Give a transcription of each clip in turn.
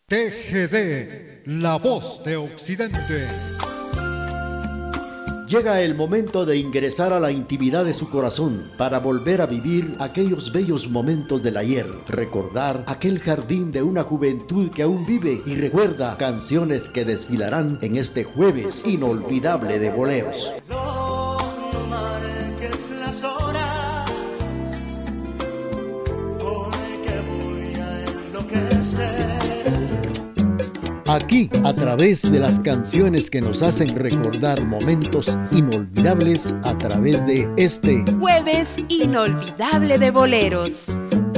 TGD, la voz de Occidente. Llega el momento de ingresar a la intimidad de su corazón para volver a vivir aquellos bellos momentos del ayer, recordar aquel jardín de una juventud que aún vive y recuerda canciones que desfilarán en este jueves inolvidable de boleros. No marques las horas, porque voy a enloquecer. Aquí, a través de las canciones que nos hacen recordar momentos inolvidables, a través de este Jueves Inolvidable de Boleros.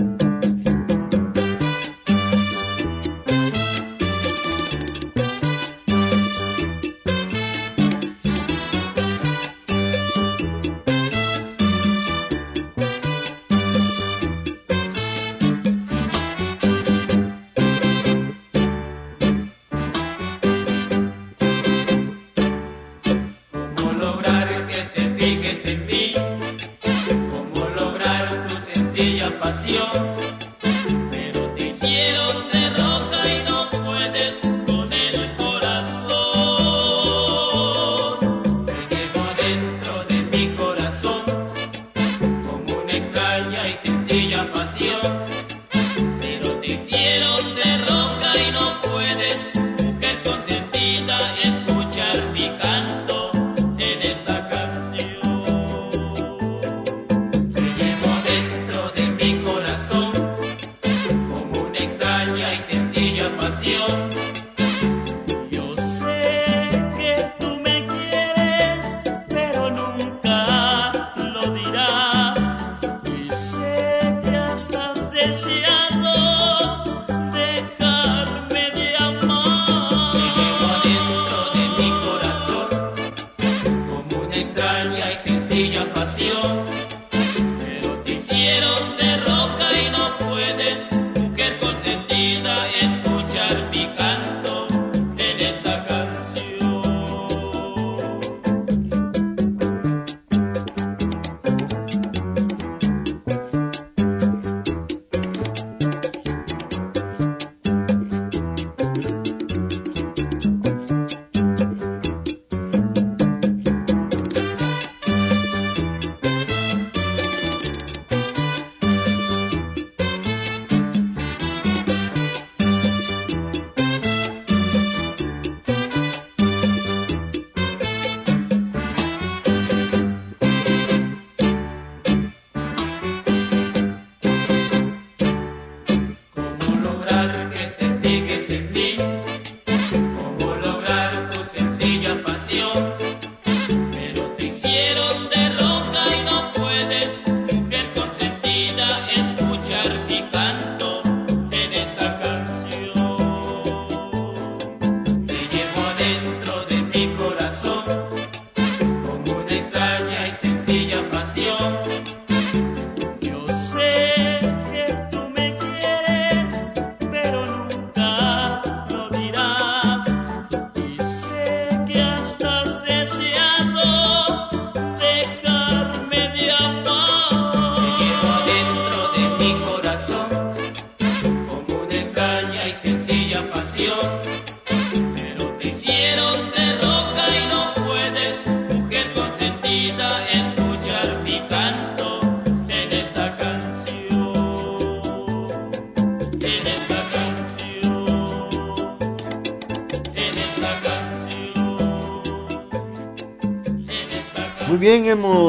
Muy bien,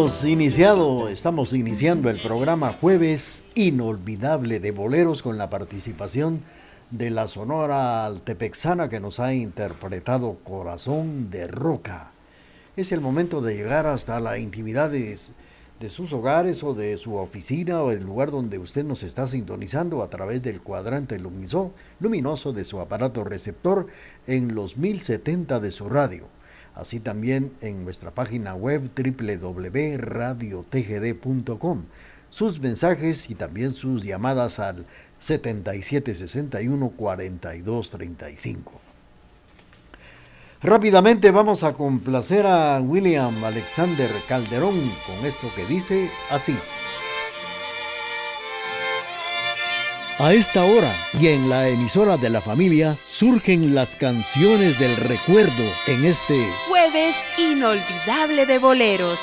estamos iniciando el programa Jueves Inolvidable de Boleros con la participación de la Sonora Altepexana que nos ha interpretado Corazón de Roca. Es el momento de llegar hasta la intimidad de sus hogares o de su oficina o el lugar donde usted nos está sintonizando a través del cuadrante luminoso de su aparato receptor en los 1070 de su radio. Así también en nuestra página web www.radiotgd.com. Sus mensajes y también sus llamadas al 7761-4235. Rápidamente vamos a complacer a William Alexander Calderón con esto que dice así. A esta hora y en la emisora de la familia surgen las canciones del recuerdo en este Jueves inolvidable de boleros.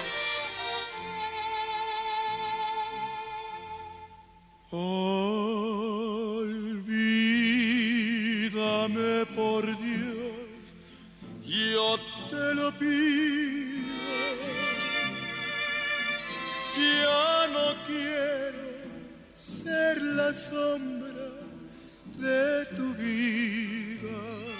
Olvídame por Dios, yo te lo pido. Ya no quiero ser la sombra de tu vida.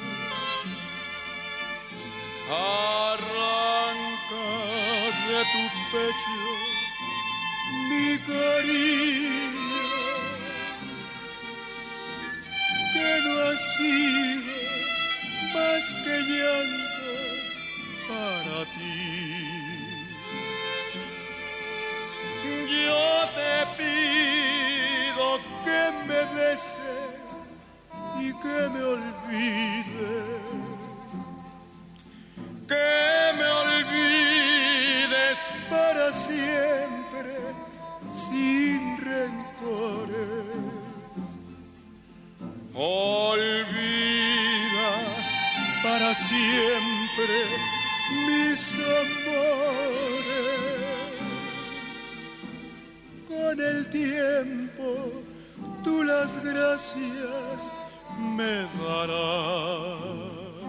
Arranca de tu pecho mi cariño, que no ha sido más que llanto para ti. Yo te pido que me beses y que me olvides, que me olvides para siempre sin rencores. Olvida para siempre mis amores. Con el tiempo tú las gracias me darás.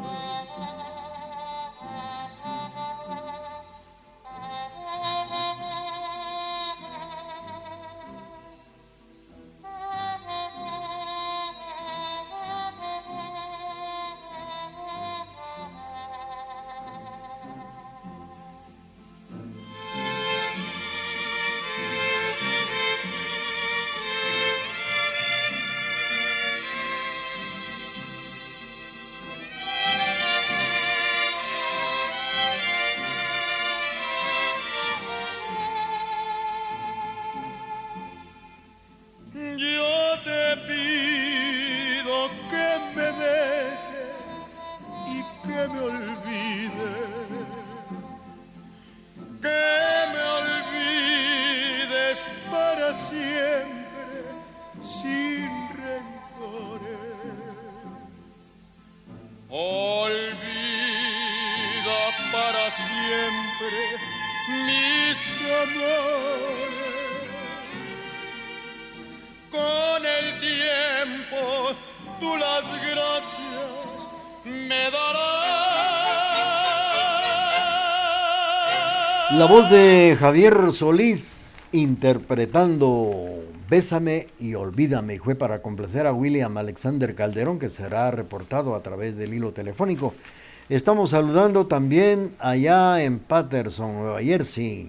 La voz de Javier Solís interpretando Bésame y Olvídame fue para complacer a William Alexander Calderón, que será reportado a través del hilo telefónico. Estamos saludando también allá en Patterson, Nueva Jersey,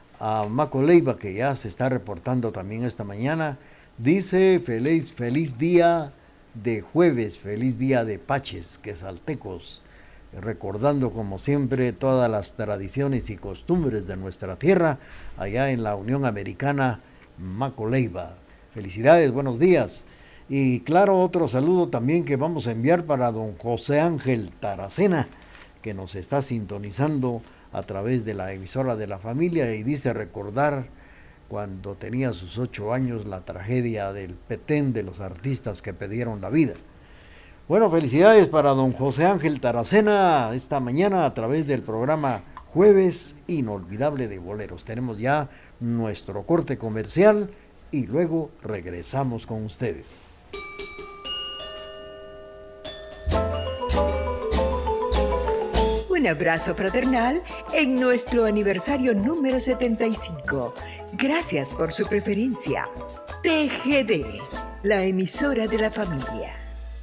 a Maco Leiva, que ya se está reportando también esta mañana. Dice feliz día de jueves, feliz día de Paches, quesaltecos, recordando como siempre todas las tradiciones y costumbres de nuestra tierra allá en la Unión Americana. Maco Leiva, felicidades, buenos días. Y claro, otro saludo también que vamos a enviar para don José Ángel Taracena, que nos está sintonizando a través de la emisora de la familia, y dice recordar cuando tenía sus 8 años la tragedia del Petén, de los artistas que perdieron la vida. Bueno, felicidades para don José Ángel Taracena esta mañana a través del programa Jueves Inolvidable de Boleros. Tenemos ya nuestro corte comercial y luego regresamos con ustedes. Un abrazo fraternal en nuestro aniversario número 75. Gracias por su preferencia. TGD, la emisora de la familia.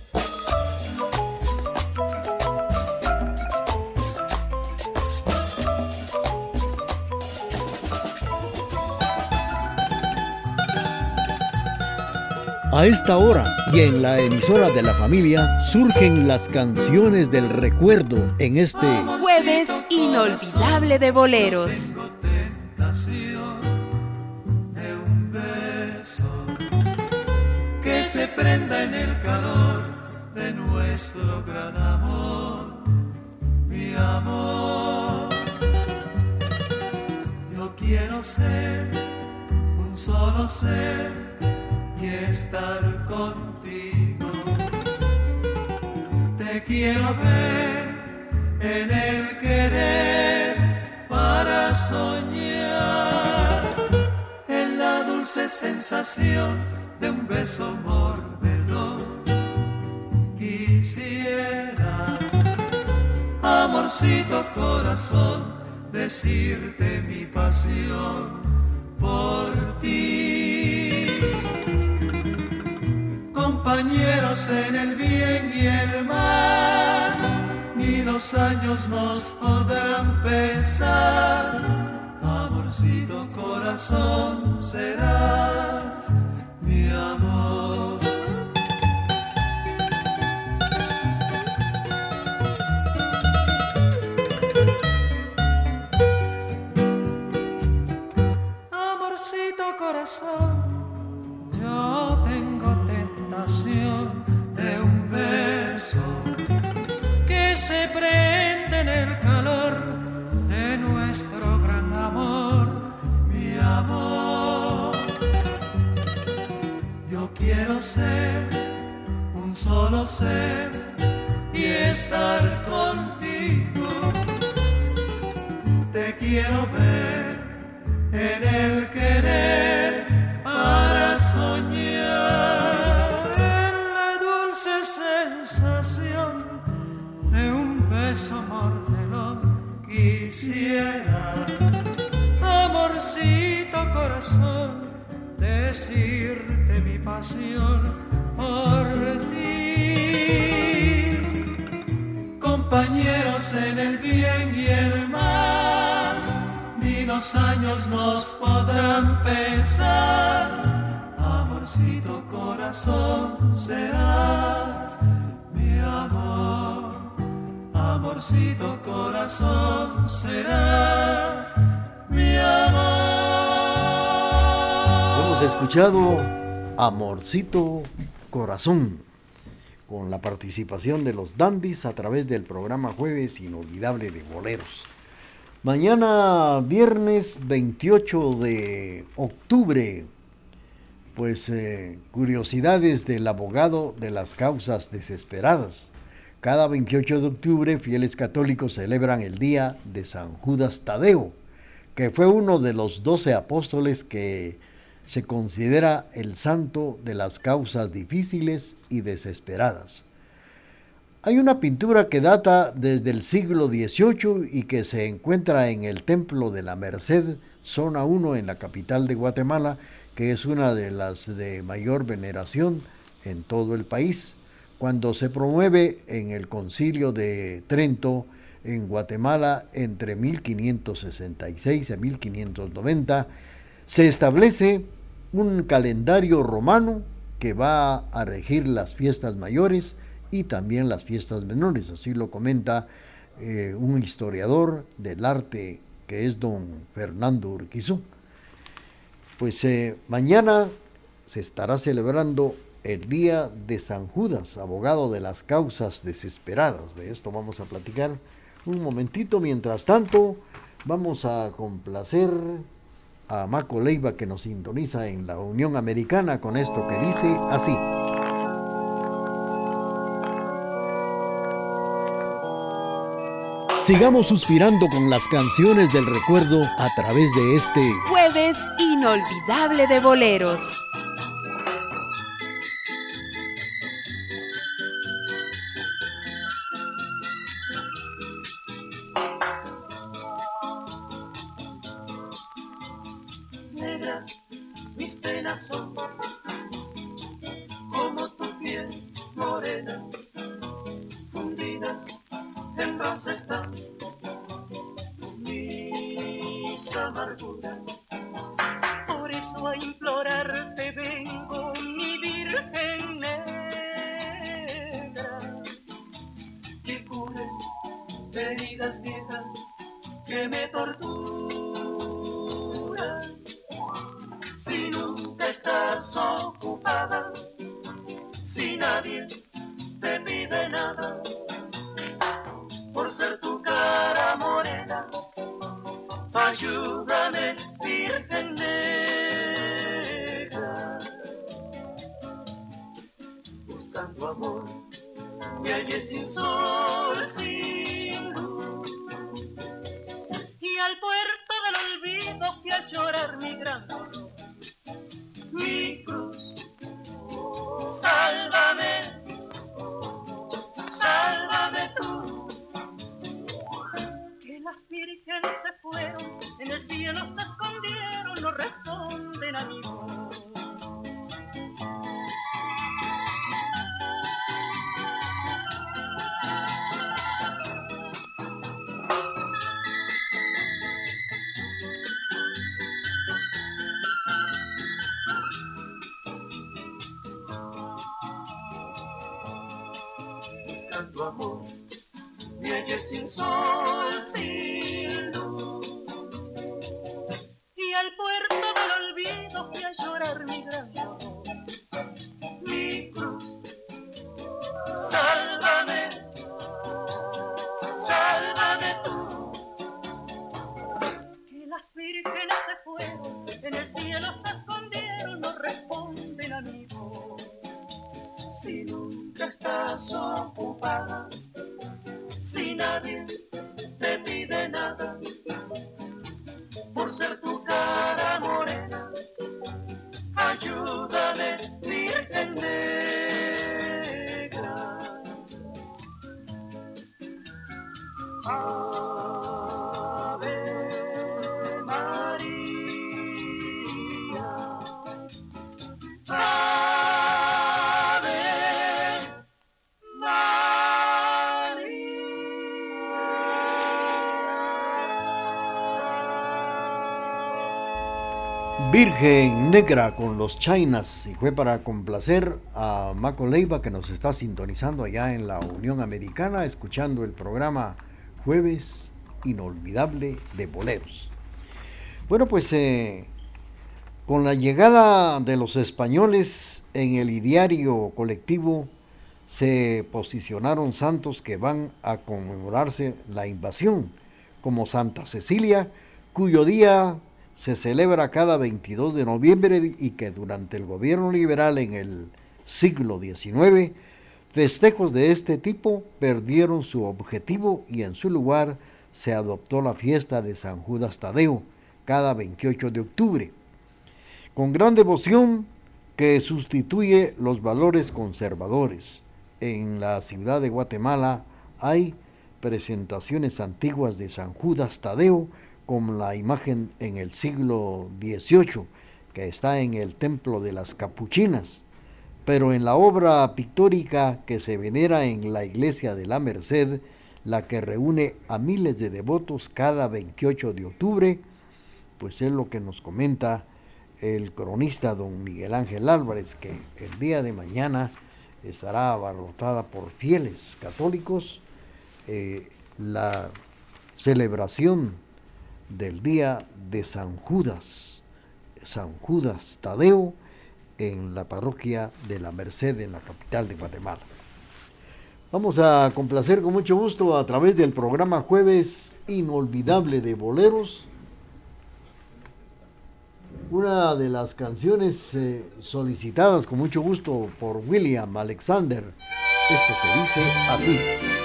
A esta hora y en la emisora de la familia surgen las canciones del recuerdo en este Jueves inolvidable de boleros. Tengo tentación de un beso que se prenda en el calor de nuestro gran amor, mi amor. Yo quiero ser un solo ser y estar contigo. Te quiero ver en el querer para soñar, en la dulce sensación de un beso mordedor. Quisiera, amorcito corazón, decirte mi pasión por ti. Compañeros en el bien y el mal, ni los años nos podrán pesar. Amorcito corazón, serás mi amor. Amorcito corazón, yo tengo tentación de un beso que se prende en el calor de nuestro gran amor, mi amor. Yo quiero ser un solo ser y estar contigo. Te quiero ver en el querer para soñar, en la dulce sensación de un beso mordelón. Quisiera, amorcito corazón, decirte mi pasión por ti. Compañeros en el bien y el mal, ni los años nos podrán pesar. Amorcito corazón, serás mi amor. Amorcito corazón, serás mi amor. Hemos escuchado Amorcito Corazón, con la participación de los Dandies a través del programa Jueves Inolvidable de Boleros. Mañana, viernes 28 de octubre, pues curiosidades del abogado de las causas desesperadas. Cada 28 de octubre, fieles católicos celebran el día de San Judas Tadeo, que fue uno de los 12 apóstoles que se considera el santo de las causas difíciles y desesperadas. Hay una pintura que data desde el siglo XVIII y que se encuentra en el Templo de la Merced, zona 1 en la capital de Guatemala, que es una de las de mayor veneración en todo el país. Cuando se promueve en el Concilio de Trento en Guatemala entre 1566 y 1590, se establece un calendario romano que va a regir las fiestas mayores y también las fiestas menores. Así lo comenta un historiador del arte que es don Fernando Urquizú. Pues mañana se estará celebrando el día de San Judas, abogado de las causas desesperadas. De esto vamos a platicar un momentito. Mientras tanto, vamos a complacer a Maco Leiva, que nos sintoniza en la Unión Americana, con esto que dice así. Sigamos suspirando con las canciones del recuerdo a través de este Jueves Inolvidable de Boleros. Negras mis penas son, como tu piel morena, fundidas en bronce están mis amarguras. Por eso a implorarte vengo, mi Virgen negra, que cures heridas viejas que me torturan. Si nunca estás ocupada, si nadie te pide nada, por ser tu cara morena, ayúdame, Virgen negra. hallé sin sol, sin luz. Y al puerto del olvido fui a llorar mi gran dolor, mi cruz. Sálvame, sálvame tú. Que las vírgenes se fueron, en el cielo se escondieron, no responden a mi voz. Buscando amor, me hallé sin sol, sin luz. Y al puerto del olvido fui a llorar mi gran dolor, mi cruz. Sálvame, sálvame tú. Que las vírgenes se fueron, en el cielo se escondieron, no responden a mi voz. Si nunca estás ocupada, si nadie te pide nada, por ser tu cara morena, ayúdame, Virgen negra. Ave María, Virgen Negra con los Chainas, y fue para complacer a Maco Leiva, que nos está sintonizando allá en la Unión Americana, escuchando el programa Jueves Inolvidable de Boleros. Bueno, pues con la llegada de los españoles en el ideario colectivo se posicionaron santos que van a conmemorarse la invasión, como Santa Cecilia, cuyo día se celebra cada 22 de noviembre y que durante el gobierno liberal en el siglo XIX, festejos de este tipo perdieron su objetivo y en su lugar se adoptó la fiesta de San Judas Tadeo cada 28 de octubre, con gran devoción que sustituye los valores conservadores. En la ciudad de Guatemala hay presentaciones antiguas de San Judas Tadeo, como la imagen en el siglo XVIII, que está en el Templo de las Capuchinas, pero en la obra pictórica que se venera en la iglesia de la Merced, la que reúne a miles de devotos cada 28 de octubre, pues es lo que nos comenta el cronista don Miguel Ángel Álvarez, que el día de mañana estará abarrotada por fieles católicos la celebración del día de San Judas Tadeo, en la parroquia de la Merced, en la capital de Guatemala. Vamos a complacer con mucho gusto a través del programa Jueves Inolvidable de Boleros una de las canciones solicitadas con mucho gusto por William Alexander, esto que dice así: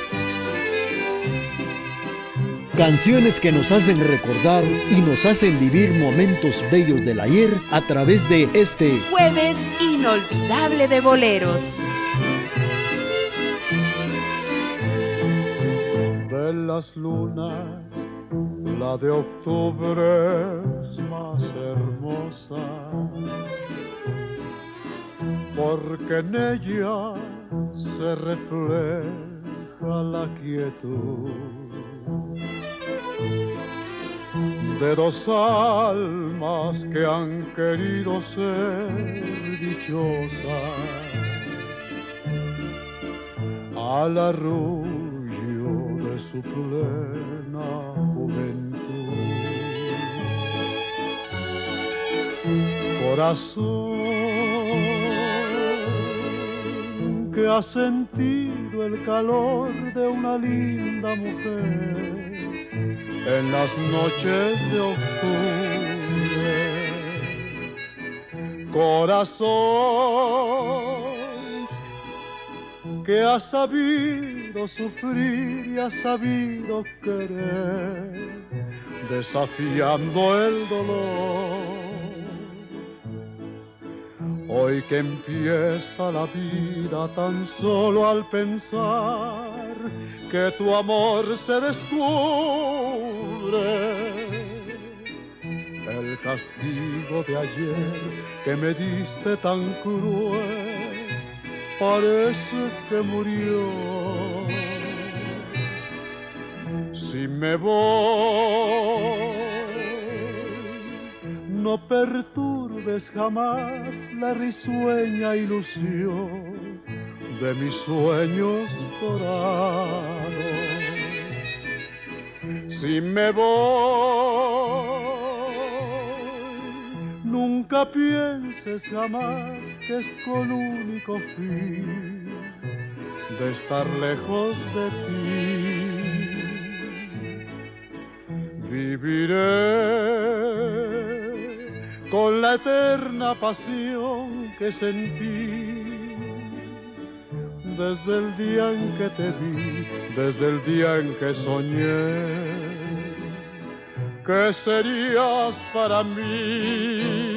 canciones que nos hacen recordar y nos hacen vivir momentos bellos del ayer a través de este Jueves Inolvidable de Boleros. De las lunas, la de octubre es más hermosa, porque en ella se refleja la quietud de dos almas que han querido ser dichosas, al arrullo de su plena juventud. Corazón que ha sentido el calor de una linda mujer en las noches de octubre. Corazón que ha sabido sabido sufrir y has sabido querer, desafiando el dolor. Hoy que empieza la vida tan solo al pensar que tu amor se descubre, el castigo de ayer que me diste tan cruel parece que murió. Si me voy, no perturbes jamás la risueña ilusión de mis sueños dorados. Si me voy, nunca pienses jamás que es con único fin de estar lejos de ti. Viviré con la eterna pasión que sentí desde el día en que te vi, desde el día en que soñé que serías para mí.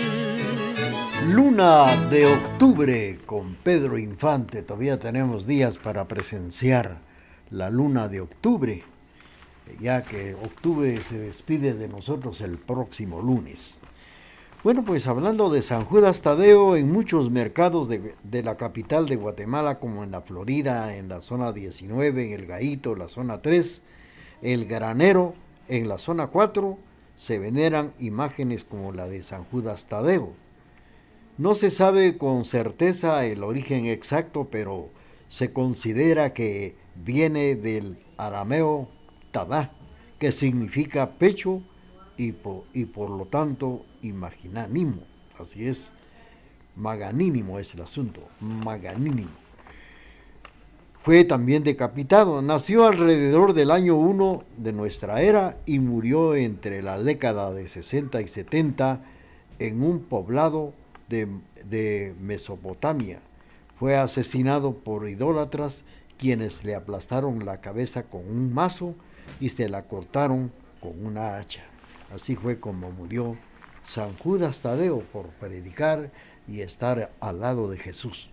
Luna de octubre con Pedro Infante. Todavía tenemos días para presenciar la luna de octubre, ya que octubre se despide de nosotros el próximo lunes. Bueno, pues hablando de San Judas Tadeo, en muchos mercados de la capital de Guatemala, como en la Florida, en la zona 19, en el Gaito, la zona 3, el Granero, en la zona 4, se veneran imágenes como la de San Judas Tadeo. No se sabe con certeza el origen exacto, pero se considera que viene del arameo Tadá, que significa pecho y por lo tanto imaginánimo. Así es, magnánimo es el asunto, magnánimo. Fue también decapitado. Nació alrededor del año 1 de nuestra era y murió entre la década de 60 y 70 en un poblado de Mesopotamia. Fue asesinado por idólatras quienes le aplastaron la cabeza con un mazo y se la cortaron con una hacha. Así fue como murió San Judas Tadeo, por predicar y estar al lado de Jesús.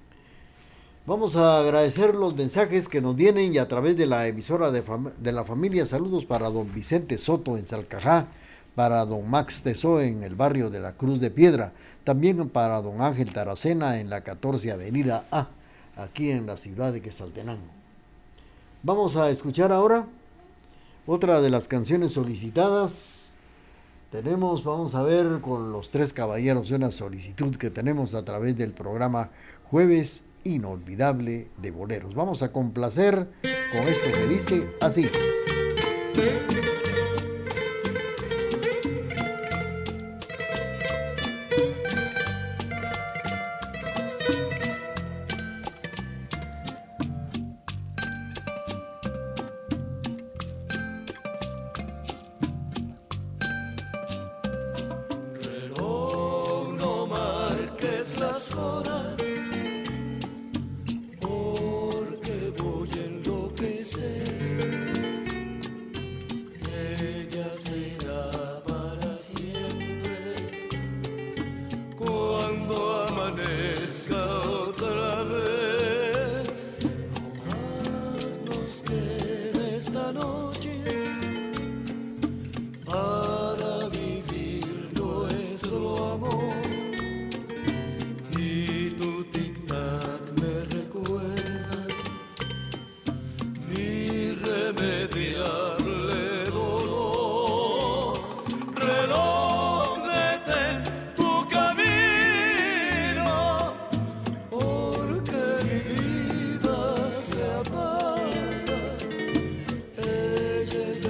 Vamos a agradecer los mensajes que nos vienen y a través de la emisora de la familia. Saludos para don Vicente Soto en Salcajá, para don Max Tesó en el barrio de la Cruz de Piedra, también para don Ángel Taracena en la 14 Avenida A, aquí en la ciudad de Quetzaltenango. Vamos a escuchar ahora otra de las canciones solicitadas. Vamos a ver con los tres caballeros una solicitud que tenemos a través del programa Jueves Inolvidable de Boleros. Vamos a complacer con esto que dice así. Ella es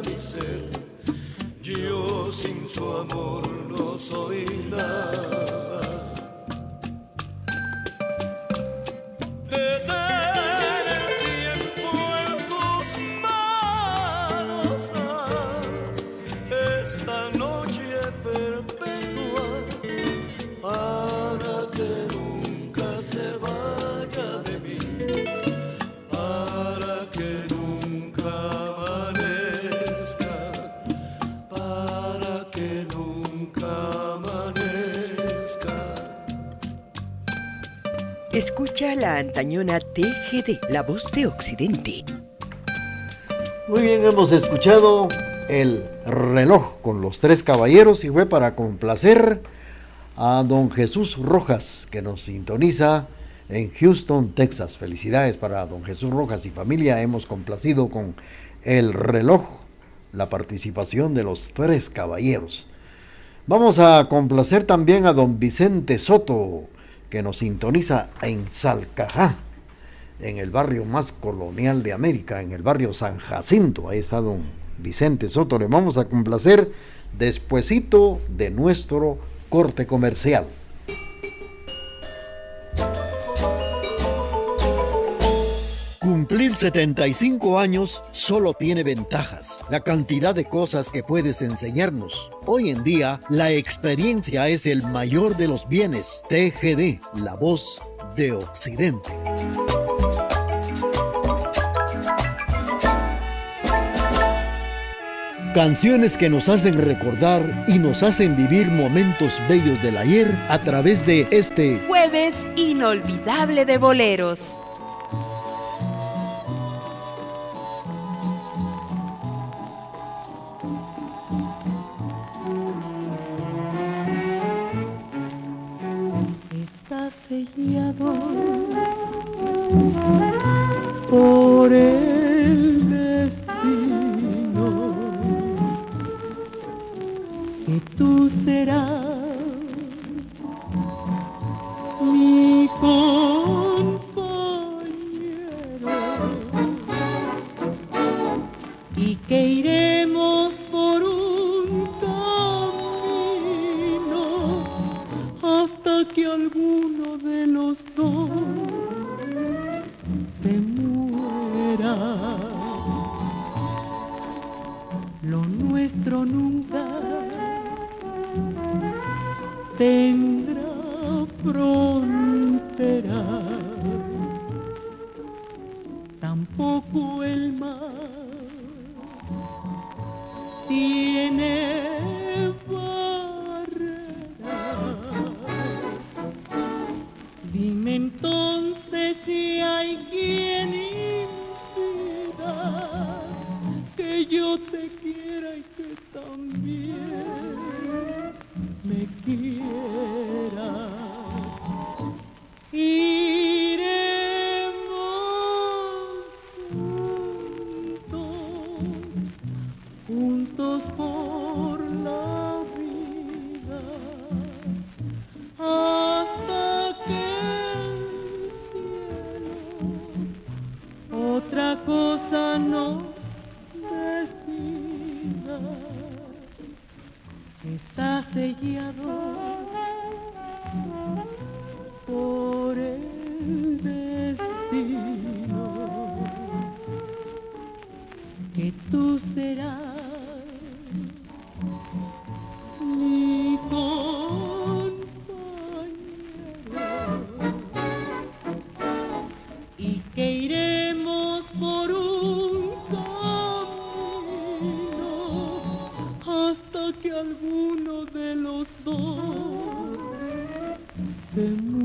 mi ser. Yo sin su amor no soy nada. Detén el tiempo en tus manos, haz esta noche perpetua para que nunca se vaya de mí, para que nunca amanezca, para que nunca amanezca. Escucha la antañona TGD, la voz de Occidente. Muy bien, hemos escuchado El reloj con los tres caballeros y fue para complacer a don Jesús Rojas, que nos sintoniza en Houston, Texas. Felicidades para don Jesús Rojas y familia. Hemos complacido con El reloj, la participación de los tres caballeros. Vamos a complacer también a don Vicente Soto, que nos sintoniza en Salcajá, en el barrio más colonial de América, en el barrio San Jacinto. Ahí está don Vicente Soto. Le vamos a complacer despuesito de nuestro corte comercial. Cumplir 75 años solo tiene ventajas, la cantidad de cosas que puedes enseñarnos. Hoy en día, la experiencia es el mayor de los bienes. TGD, la voz de Occidente. Canciones que nos hacen recordar y nos hacen vivir momentos bellos del ayer a través de este Jueves inolvidable de boleros. Está sellado por el destino que tú serás mi compañero y que iremos por un camino hasta que alguno de los dos se muera. Lo nuestro nunca tendrá frontera, tampoco el mar tiene barrera. Dime entonces si hay quien impida que yo te quiera y que también me quiera. Iremos juntos por la vida hasta que el cielo otra cosa no decida. Está sellado por el destino que tú serás mi compañero y que iremos por un camino hasta que alguno de los dos se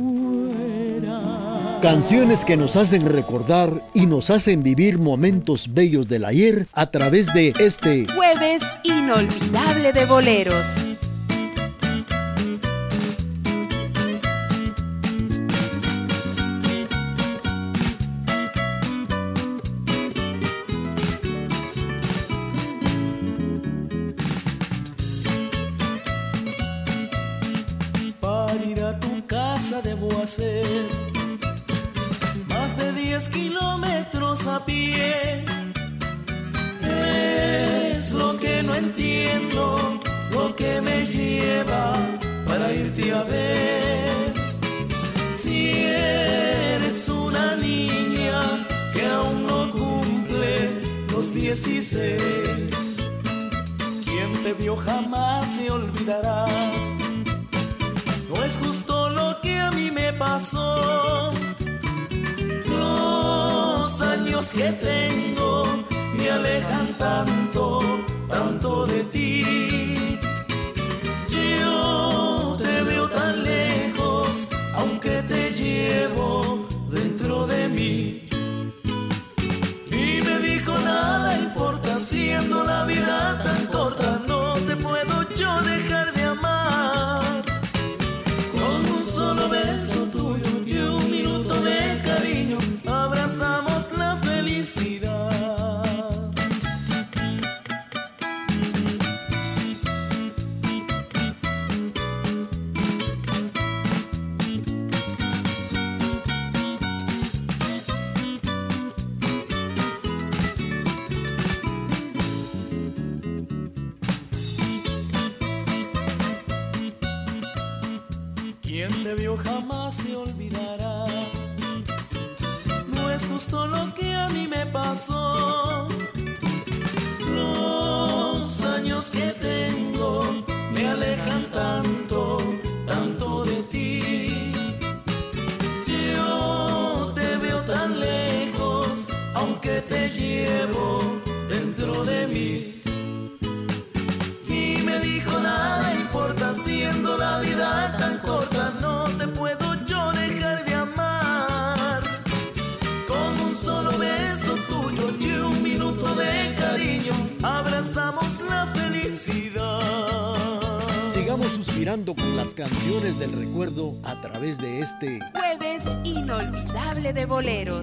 muera. canciones que nos hacen recordar y nos hacen vivir momentos bellos del ayer a través de este Jueves inolvidable de boleros. Para ir a tu casa debo hacer más de 10 kilómetros a pie. Es entiendo lo que me lleva para irte a ver. Si eres una niña que aún no cumple los 16, quien te vio jamás se olvidará. No es justo lo que a mí me pasó. Los años que tengo me alejan tanto, tanto de ti. Yo te veo tan lejos, aunque te llevo dentro de mí. Y me dijo, nada importa, siendo la vida tan corta, no te puedo yo dejar de amar. Con un solo beso tuyo y un minuto de cariño, abrazamos la felicidad. Quien te vio jamás se olvidará. No es justo lo que a mí me pasó. Los años que tengo me alejan tanto, tanto de ti. Yo te veo tan lejos, aunque te llevo dentro de mí. Y me dijo, nada importa, siendo la vida tan corta, no te puedo yo dejar de amar. Con un solo beso tuyo y un minuto de cariño, abrazamos la felicidad. Sigamos suspirando con las canciones del recuerdo a través de este Jueves inolvidable de boleros.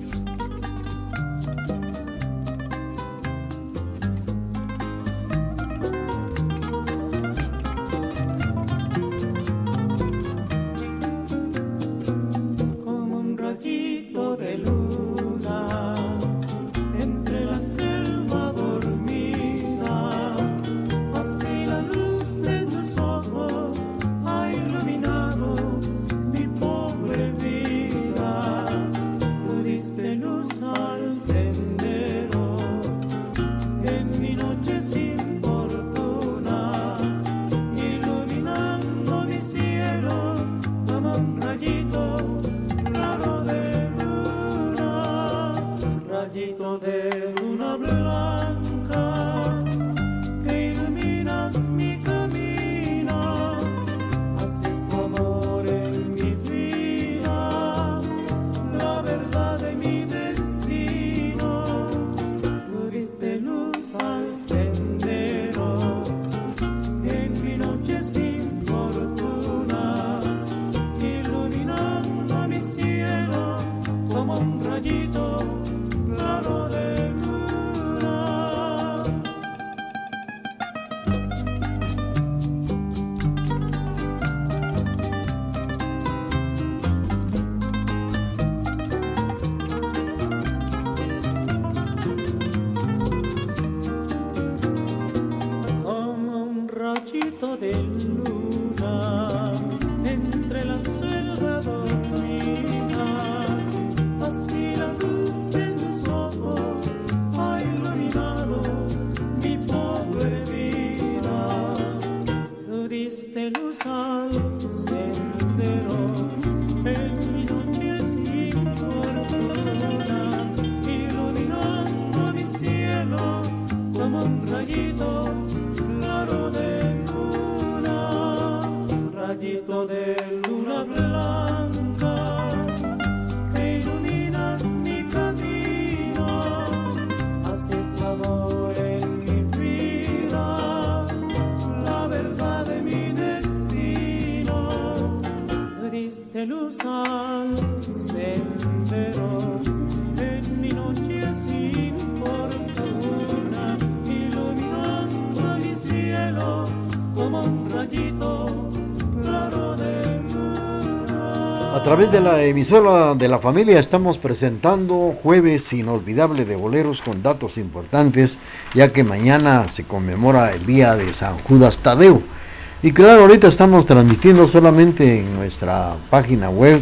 través de la emisora de la familia estamos presentando Jueves Inolvidable de Boleros con datos importantes, ya que mañana se conmemora el día de San Judas Tadeo. Y claro, ahorita estamos transmitiendo solamente en nuestra página web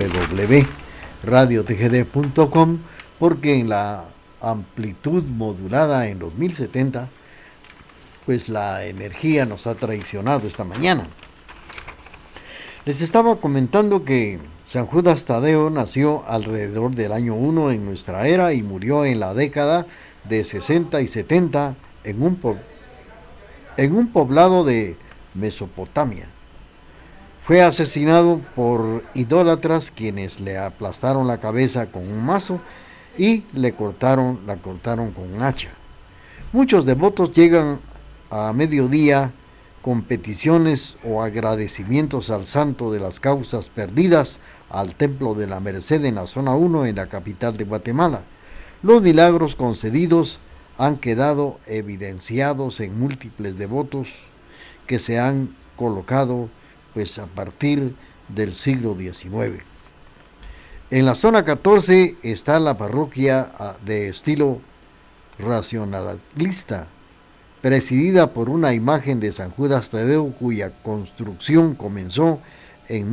www.radiotgd.com, porque en la amplitud modulada en los 1070, pues la energía nos ha traicionado esta mañana. Les estaba comentando que San Judas Tadeo nació alrededor del año 1 en nuestra era y murió en la década de 60 y 70 en un poblado de Mesopotamia. Fue asesinado por idólatras quienes le aplastaron la cabeza con un mazo y la cortaron con un hacha. Muchos devotos llegan a mediodía con peticiones o agradecimientos al santo de las causas perdidas al Templo de la Merced en la zona 1 en la capital de Guatemala. Los milagros concedidos han quedado evidenciados en múltiples devotos que se han colocado pues a partir del siglo XIX. En la zona 14 está la parroquia de estilo racionalista, presidida por una imagen de San Judas Tadeo cuya construcción comenzó en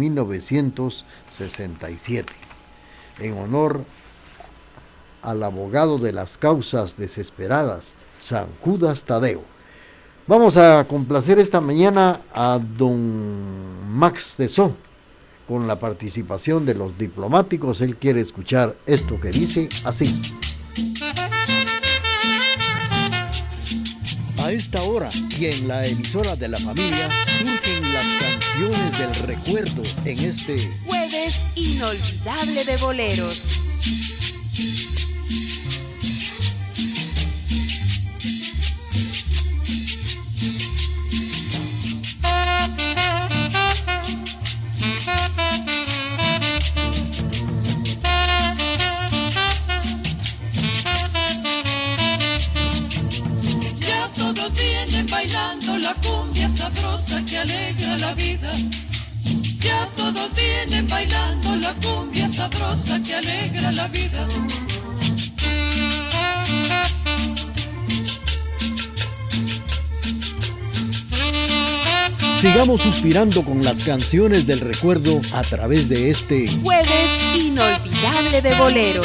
1967, en honor al abogado de las causas desesperadas, San Judas Tadeo. Vamos a complacer esta mañana a don Max Tesó con la participación de los diplomáticos. Él quiere escuchar esto que dice así. A esta hora y en la emisora de la familia surgen las canciones del recuerdo en este Jueves Inolvidable de Boleros. Bailando la cumbia sabrosa que alegra la vida. Ya todos vienen bailando la cumbia sabrosa que alegra la vida. Sigamos suspirando con las canciones del recuerdo a través de este Jueves Inolvidable de Boleros.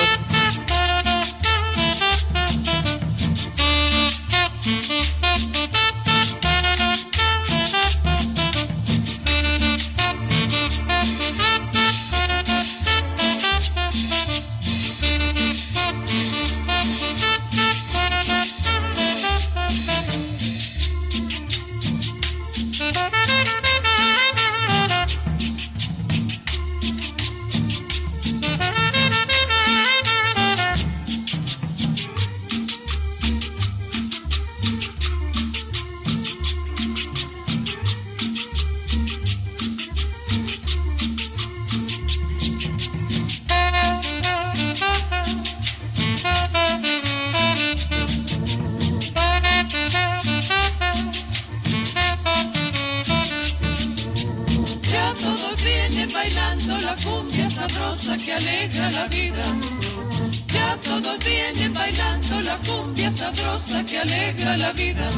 Bailando la cumbia sabrosa que alegra la vida. Ya todos vienen bailando la cumbia sabrosa que alegra la vida.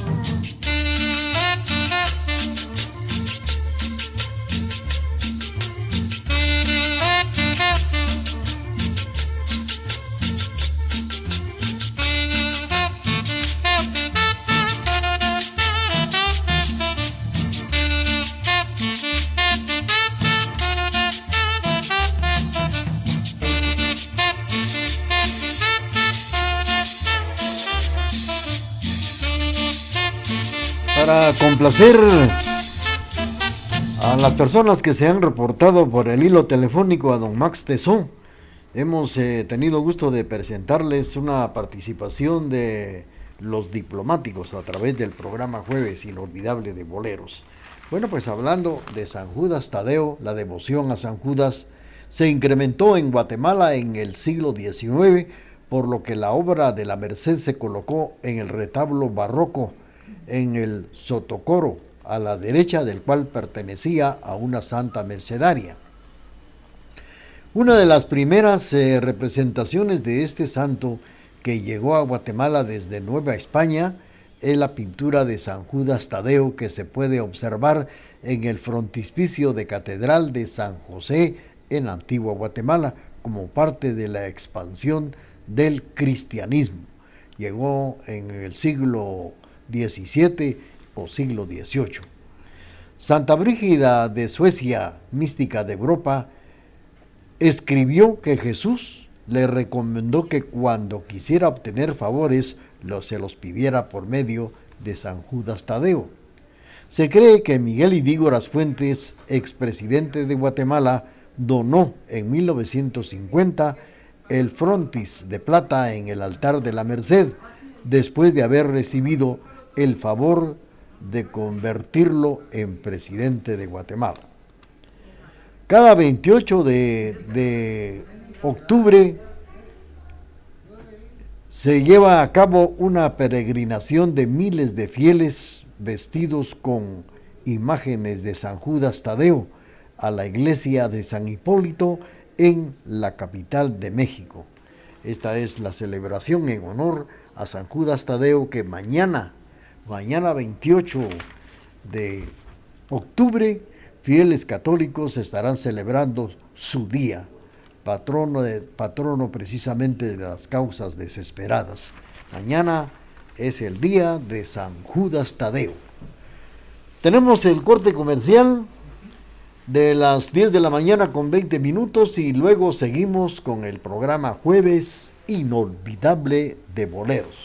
Para complacer a las personas que se han reportado por el hilo telefónico a don Max Tesó, hemos tenido gusto de presentarles una participación de los diplomáticos a través del programa Jueves Inolvidable de Boleros. Bueno, pues hablando de San Judas Tadeo, la devoción a San Judas se incrementó en Guatemala en el siglo XIX, por lo que la obra de la Merced se colocó en el retablo barroco en el sotocoro, a la derecha del cual pertenecía a una santa mercedaria. Una de las primeras representaciones de este santo que llegó a Guatemala desde Nueva España es la pintura de San Judas Tadeo, que se puede observar en el frontispicio de Catedral de San José en Antigua Guatemala, como parte de la expansión del cristianismo. Llegó en el siglo XVII o siglo XVIII. Santa Brígida de Suecia, mística de Europa, escribió que Jesús le recomendó que cuando quisiera obtener favores se los pidiera por medio de San Judas Tadeo. Se cree que Miguel Idígoras Fuentes, expresidente de Guatemala, donó en 1950 el frontis de plata en el altar de la Merced, después de haber recibido el favor de convertirlo en presidente de Guatemala. Cada 28 de octubre se lleva a cabo una peregrinación de miles de fieles vestidos con imágenes de San Judas Tadeo a la iglesia de San Hipólito en la capital de México. Esta es la celebración en honor a San Judas Tadeo, que mañana 28 de octubre, fieles católicos estarán celebrando su día, patrono precisamente de las causas desesperadas. Mañana es el día de San Judas Tadeo. Tenemos el corte comercial de las 10 de la mañana con 20 minutos y luego seguimos con el programa Jueves Inolvidable de Boleros.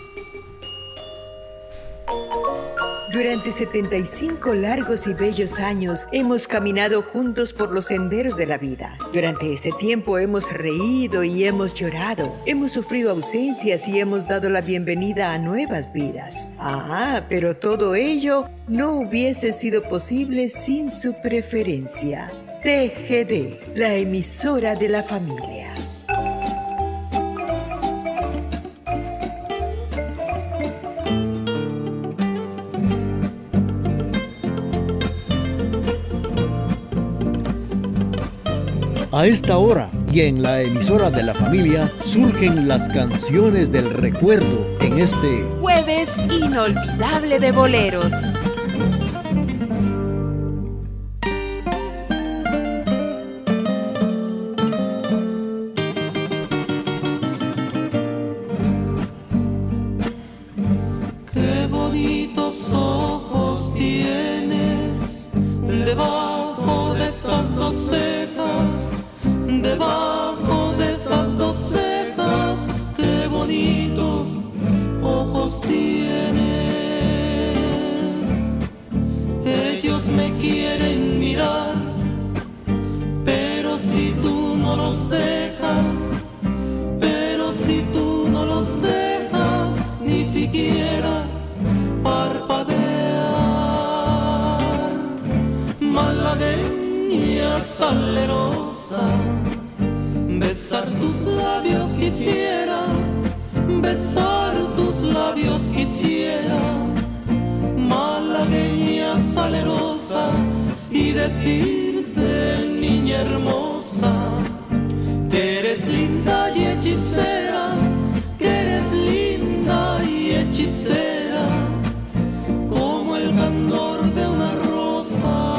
Durante 75 largos y bellos años hemos caminado juntos por los senderos de la vida. Durante ese tiempo hemos reído y hemos llorado, hemos sufrido ausencias y hemos dado la bienvenida a nuevas vidas. Pero todo ello no hubiese sido posible sin su preferencia. TGD, la emisora de la familia. A esta hora y en la emisora de la familia surgen las canciones del recuerdo en este Jueves Inolvidable de Boleros. Qué bonitos ojos tienes debajo de esas dos cejas. Debajo de esas dos cejas, qué bonitos ojos tienes. Ellos me quieren mirar, pero si tú no los dejas, ni siquiera parpadear. Malagueña salerosa, besar tus labios quisiera, besar tus labios quisiera, malagueña salerosa, y decirte, niña hermosa, que eres linda y hechicera, que eres linda y hechicera, como el candor de una rosa.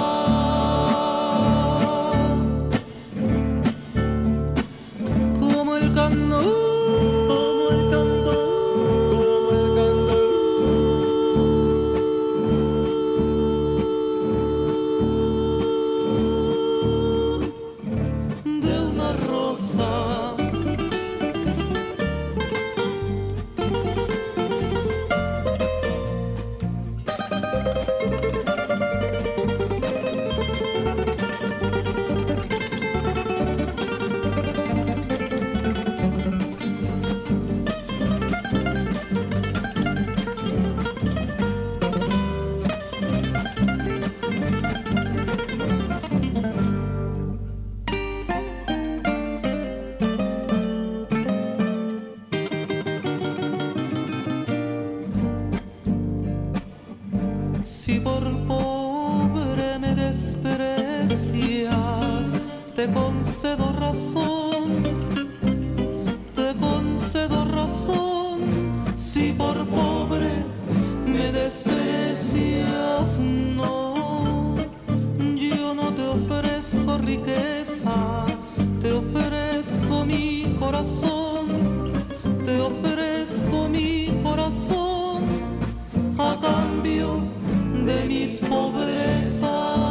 Si por pobre me desprecias, te concedo razón corazón, te concedo razón si por pobre me desprecias. No, yo no te ofrezco riqueza, te ofrezco mi corazón, te ofrezco mi corazón a cambio de mis pobrezas.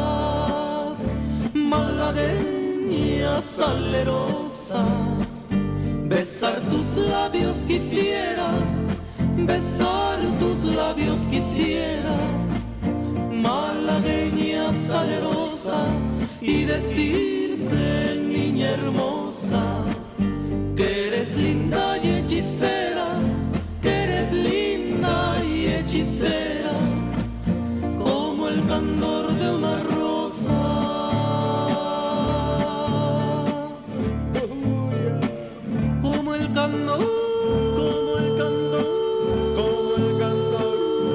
Malagueña salerosa, besar tus labios quisiera, besar tus labios quisiera. Malagueña salerosa, y decirte, niña hermosa, que eres linda y hechicera, que eres linda y hechicera, como el candor de una rosa, como el candor, como el candor, como el candor.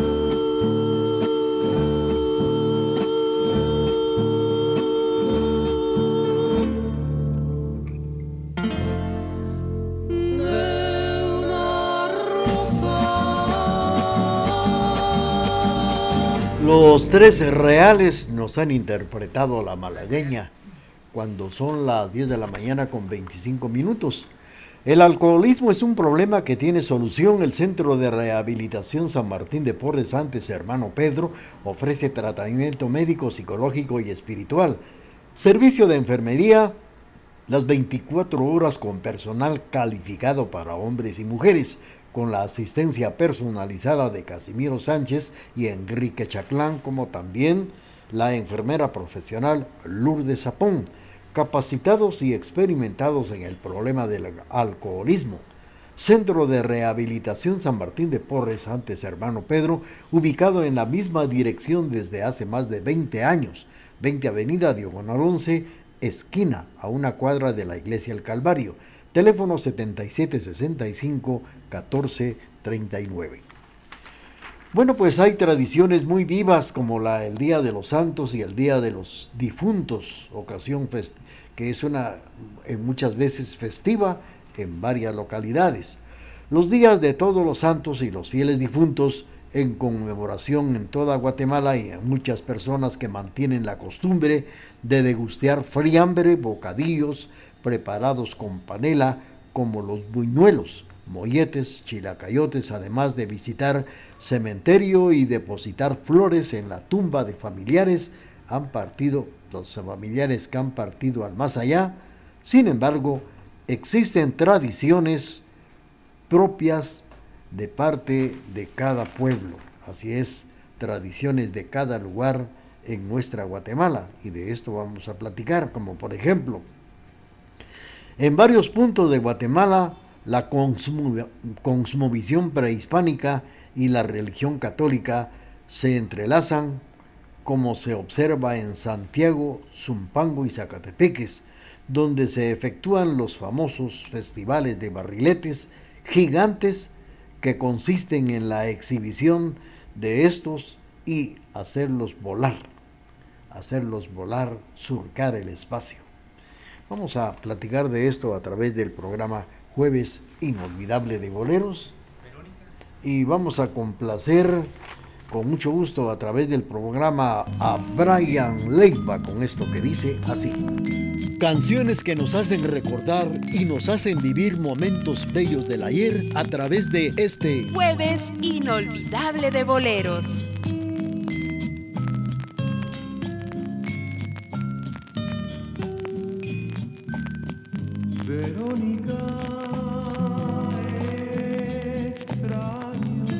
Los Tres Reales nos han interpretado La Malagueña cuando son las 10 de la mañana con 25 minutos. El alcoholismo es un problema que tiene solución. El Centro de Rehabilitación San Martín de Porres, antes Hermano Pedro, ofrece tratamiento médico, psicológico y espiritual. Servicio de enfermería las 24 horas con personal calificado para hombres y mujeres, con la asistencia personalizada de Casimiro Sánchez y Enrique Chaclán, como también la enfermera profesional Lourdes Zapón, capacitados y experimentados en el problema del alcoholismo. Centro de Rehabilitación San Martín de Porres, antes Hermano Pedro, ubicado en la misma dirección desde hace más de 20 años, 20 Avenida Diagonal 11, esquina a una cuadra de la Iglesia El Calvario. Teléfono 7765-1439. Bueno, pues hay tradiciones muy vivas como el Día de los Santos y el Día de los Difuntos, ocasión que es muchas veces festiva en varias localidades. Los días de Todos los Santos y los fieles difuntos en conmemoración en toda Guatemala, y en muchas personas que mantienen la costumbre de degustar friambre, bocadillos preparados con panela, como los buñuelos, molletes, chilacayotes, además de visitar cementerio y depositar flores en la tumba de familiares los familiares que han partido al más allá. Sin embargo, existen tradiciones propias de parte de cada pueblo, así es, tradiciones de cada lugar en nuestra Guatemala, y de esto vamos a platicar, como por ejemplo, en varios puntos de Guatemala, la cosmovisión prehispánica y la religión católica se entrelazan, como se observa en Santiago, Zumpango y Zacatepeques, donde se efectúan los famosos festivales de barriletes gigantes que consisten en la exhibición de estos y hacerlos volar, surcar el espacio. Vamos a platicar de esto a través del programa Jueves Inolvidable de Boleros, y vamos a complacer con mucho gusto a través del programa a Brian Leiva con esto que dice así. Canciones que nos hacen recordar y nos hacen vivir momentos bellos del ayer a través de este Jueves Inolvidable de Boleros. Verónica, extraño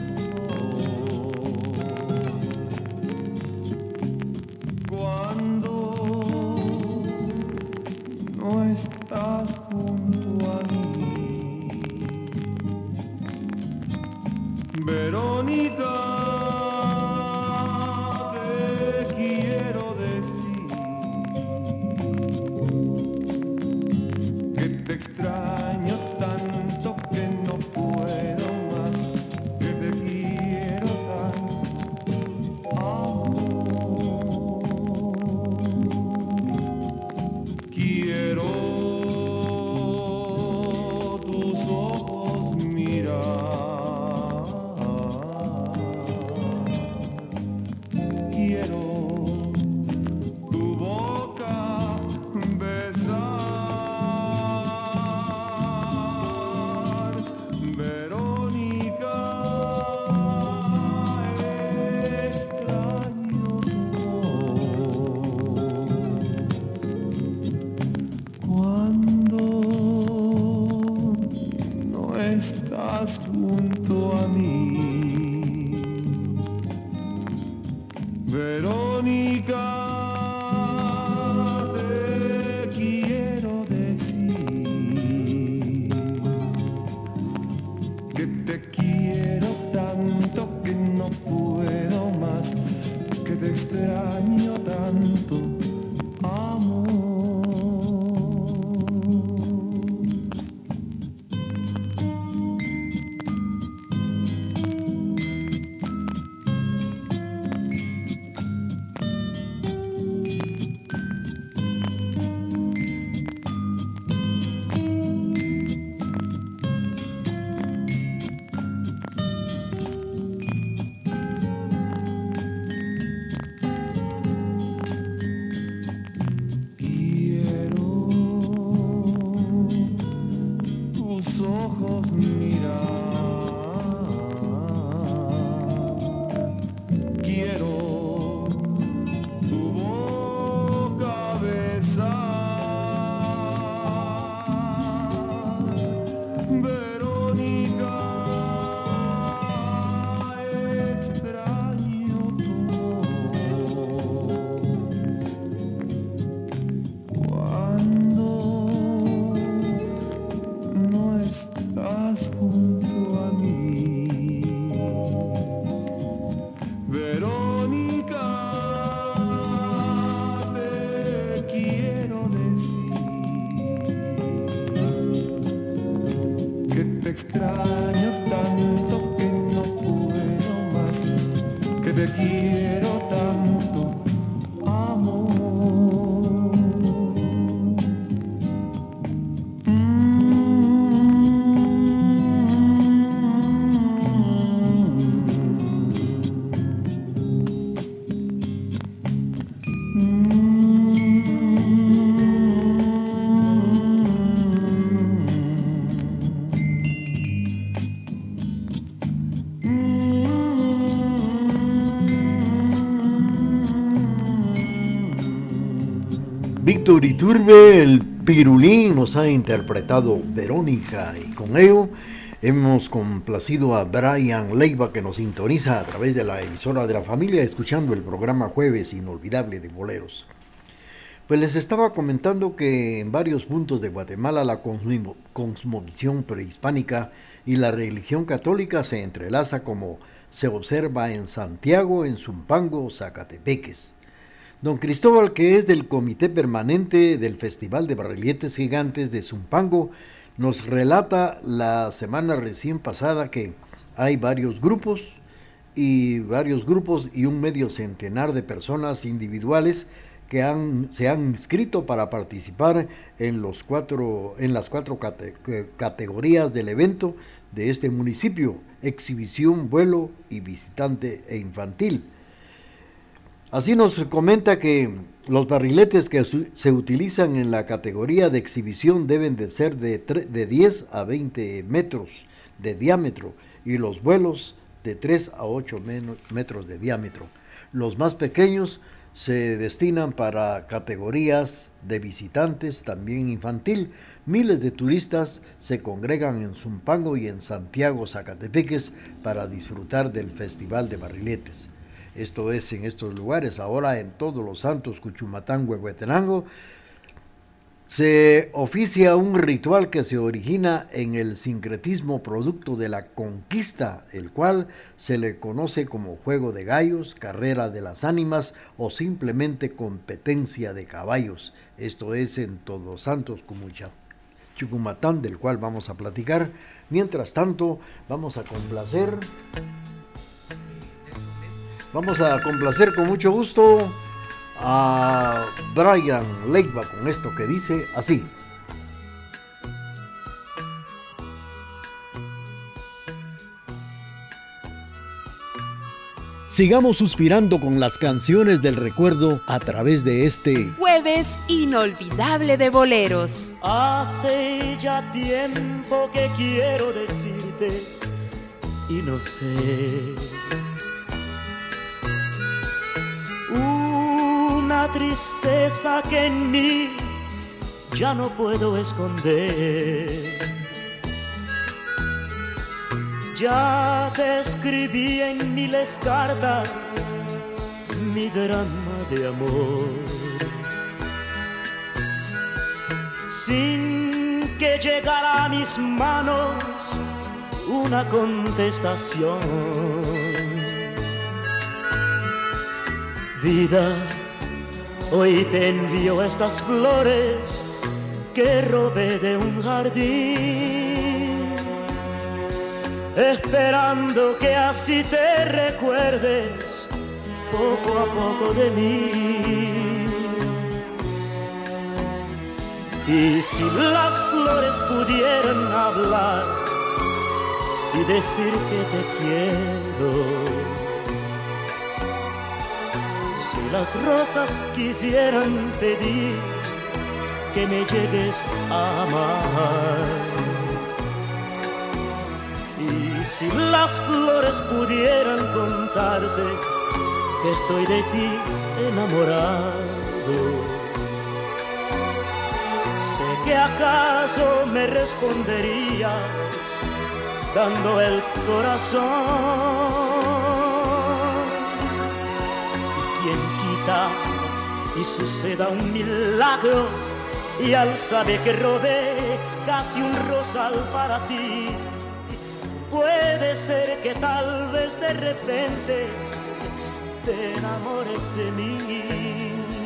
cuando no estás junto a mí. Verónica, quiero tu boca besar, Verónica, extraño tu voz cuando no estás junto a mí. Verónica, te quiero decir que te quiero tanto que no puedo más, que te extraño tanto, amor. Víctor Iturbe, el Pirulín, nos ha interpretado Verónica, y con ello hemos complacido a Brian Leiva, que nos sintoniza a través de la emisora de la familia, escuchando el programa Jueves Inolvidable de Boleros. Pues les estaba comentando que en varios puntos de Guatemala la cosmovisión prehispánica y la religión católica se entrelaza, como se observa en Santiago, en Zumpango, Zacatepeques. Don Cristóbal, que es del Comité Permanente del Festival de Barriletes Gigantes de Zumpango, nos relata la semana recién pasada que hay varios grupos y un medio centenar de personas individuales que se han inscrito para participar en las cuatro categorías del evento de este municipio: exhibición, vuelo y visitante e infantil. Así nos comenta que los barriletes que se utilizan en la categoría de exhibición deben de ser de 10 a 20 metros de diámetro y los vuelos de 3 a 8 metros de diámetro. Los más pequeños se destinan para categorías de visitantes, también infantil. Miles de turistas se congregan en Zumpango y en Santiago, Zacatepeques, para disfrutar del Festival de Barriletes. Esto es en estos lugares. Ahora en Todos los Santos, Cuchumatán, Huehuetenango, se oficia un ritual que se origina en el sincretismo producto de la conquista, el cual se le conoce como juego de gallos, carrera de las ánimas o simplemente competencia de caballos. Esto es en Todos los Santos, Chucumatán, del cual vamos a platicar. Mientras tanto, vamos a complacer con mucho gusto a Brian Leiva con esto que dice así. Sigamos suspirando con las canciones del recuerdo a través de este Jueves Inolvidable de Boleros. Hace ya tiempo que quiero decirte y no sé. Una tristeza que en mí ya no puedo esconder. Ya te escribí en miles cartas mi drama de amor, sin que llegara a mis manos una contestación. Vida, hoy te envío estas flores que robé de un jardín, esperando que así te recuerdes poco a poco de mí. Y si las flores pudieran hablar y decir que te quiero, si las rosas quisieran pedir que me llegues a amar, y si las flores pudieran contarte que estoy de ti enamorado, sé que acaso me responderías dando el corazón. Y quien quita y suceda un milagro, y al saber que robé casi un rosal para ti, puede ser que tal vez de repente te enamores de mí.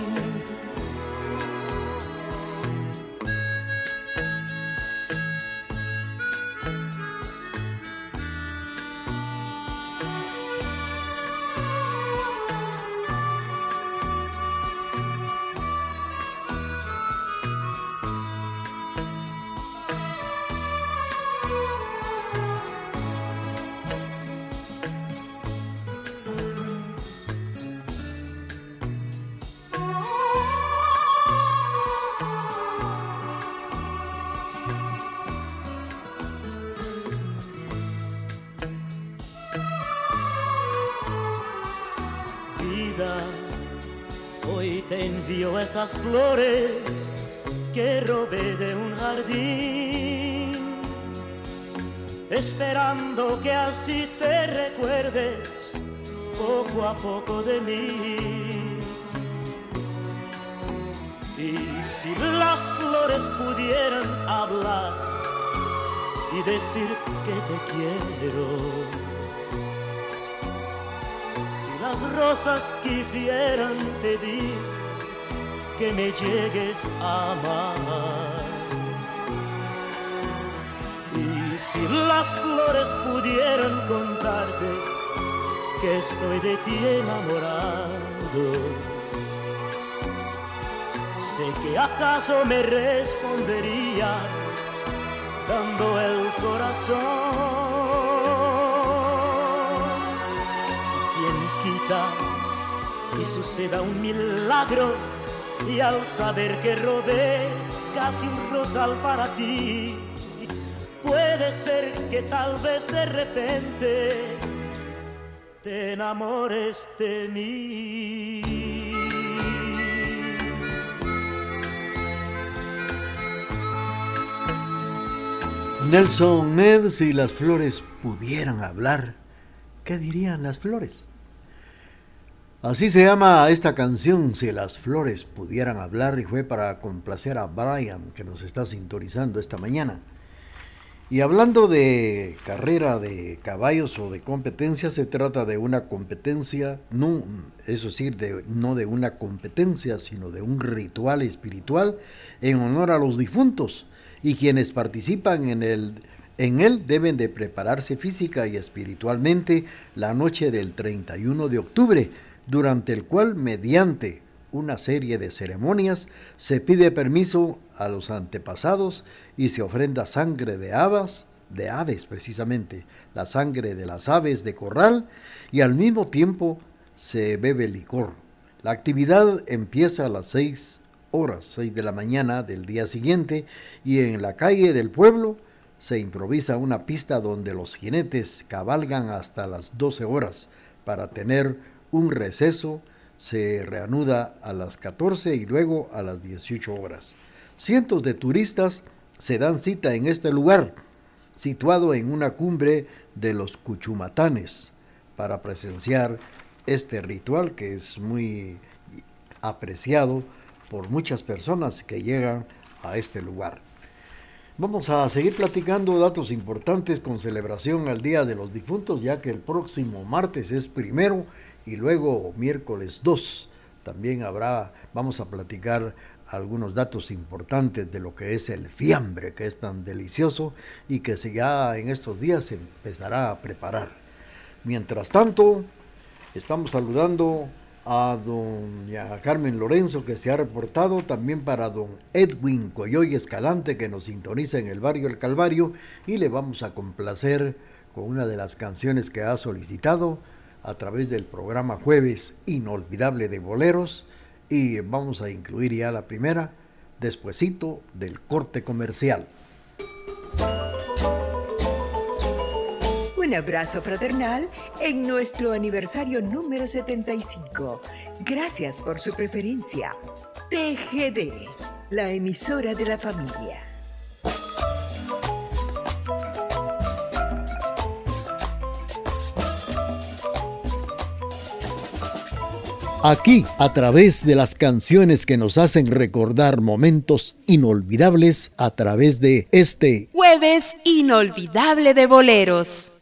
Hoy te envío estas flores que robé de un jardín, esperando que así te recuerdes poco a poco de mí. Y si las flores pudieran hablar y decir que te quiero, las rosas quisieran pedir que me llegues a amar, y si las flores pudieran contarte que estoy de ti enamorado, sé que acaso me responderías dando el corazón. Y suceda un milagro, y al saber que robé casi un rosal para ti, puede ser que tal vez de repente te enamores de mí. Nelson Ned, si las flores pudieran hablar, ¿qué dirían las flores? Así se llama esta canción, Si las flores pudieran hablar, y fue para complacer a Brian, que nos está sintonizando esta mañana. Y hablando de carrera de caballos o de competencia, se trata de una competencia, no, eso sí, no de una competencia, sino de un ritual espiritual en honor a los difuntos, y quienes participan en él deben de prepararse física y espiritualmente la noche del 31 de octubre, durante el cual, mediante una serie de ceremonias, se pide permiso a los antepasados y se ofrenda sangre de habas, de aves precisamente, la sangre de las aves de corral, y al mismo tiempo se bebe licor. La actividad empieza a las 6 de la mañana del día siguiente, y en la calle del pueblo se improvisa una pista donde los jinetes cabalgan hasta las 12 horas para tener un receso. Se reanuda a las 14 y luego a las 18 horas. Cientos de turistas se dan cita en este lugar, situado en una cumbre de los Cuchumatanes, para presenciar este ritual que es muy apreciado por muchas personas que llegan a este lugar. Vamos a seguir platicando datos importantes con celebración al Día de los Difuntos, ya que el próximo martes es 1 y luego miércoles 2. También vamos a platicar algunos datos importantes de lo que es el fiambre, que es tan delicioso y que ya en estos días se empezará a preparar. Mientras tanto, estamos saludando a doña Carmen Lorenzo, que se ha reportado, también para don Edwin Coyoy Escalante, que nos sintoniza en el barrio El Calvario, y le vamos a complacer con una de las canciones que ha solicitado a través del programa Jueves Inolvidable de Boleros, y vamos a incluir ya la primera, despuesito del corte comercial. Un abrazo fraternal en nuestro aniversario número 75. Gracias por su preferencia. TGD, la emisora de la familia. Aquí, a través de las canciones que nos hacen recordar momentos inolvidables, a través de este Jueves Inolvidable de Boleros.